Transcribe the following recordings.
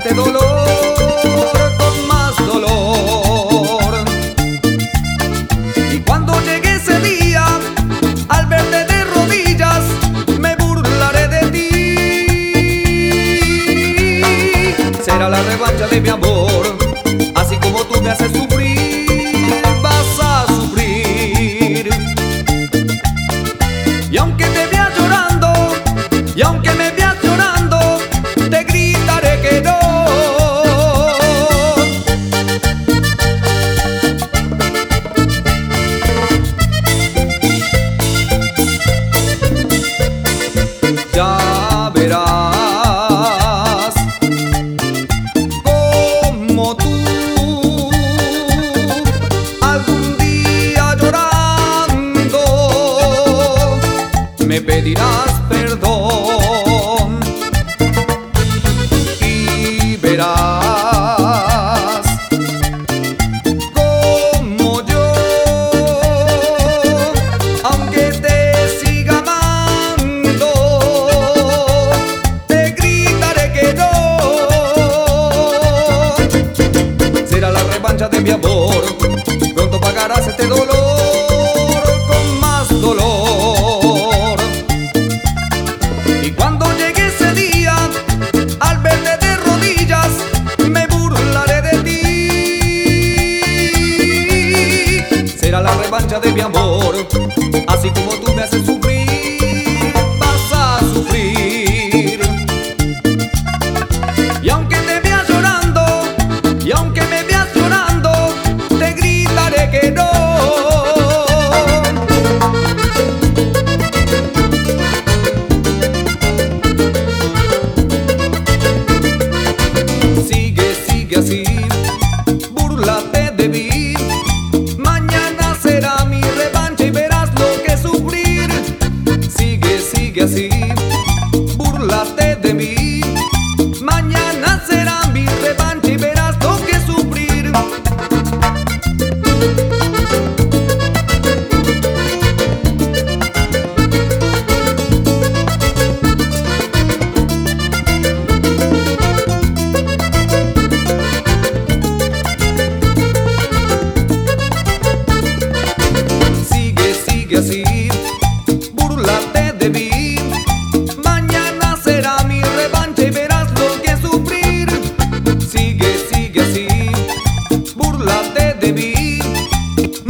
este dolor con más dolor. Y cuando llegue ese día, al verte de rodillas, me burlaré de ti. Será la revancha de mi amor, así como tú me haces sufrir, vas a sufrir. Y aunque te veas llorando, y aunque me veas llorando, te gritaré que no. Ya verás como tú algún día llorando me pedirás perdón y verás como yo, aunque te siga amando, te gritaré que no. Será la revancha de mi amor, pronto pagarás este dolor con más dolor. Y cuando llegue ese día, al verte de rodillas, me burlaré de ti. Será la revancha de mi amor, así como tú me haces sufrir, vas a sufrir. Y aunque te veas llorando, y aunque me veas llorando, te gritaré que no. Sigue así, búrlate de mí. Mañana será mi revancha y verás lo que sufrir. Sigue así, búrlate de mí. Mañana será mi revancha y verás lo que sufrir. Sigue así, búrlate de mí. Mañana será mi revancha y verás lo que sufrir. Sigue así, búrlate de mí.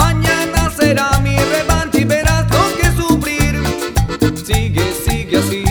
Mañana será mi revancha y verás lo que sufrir. Sigue así.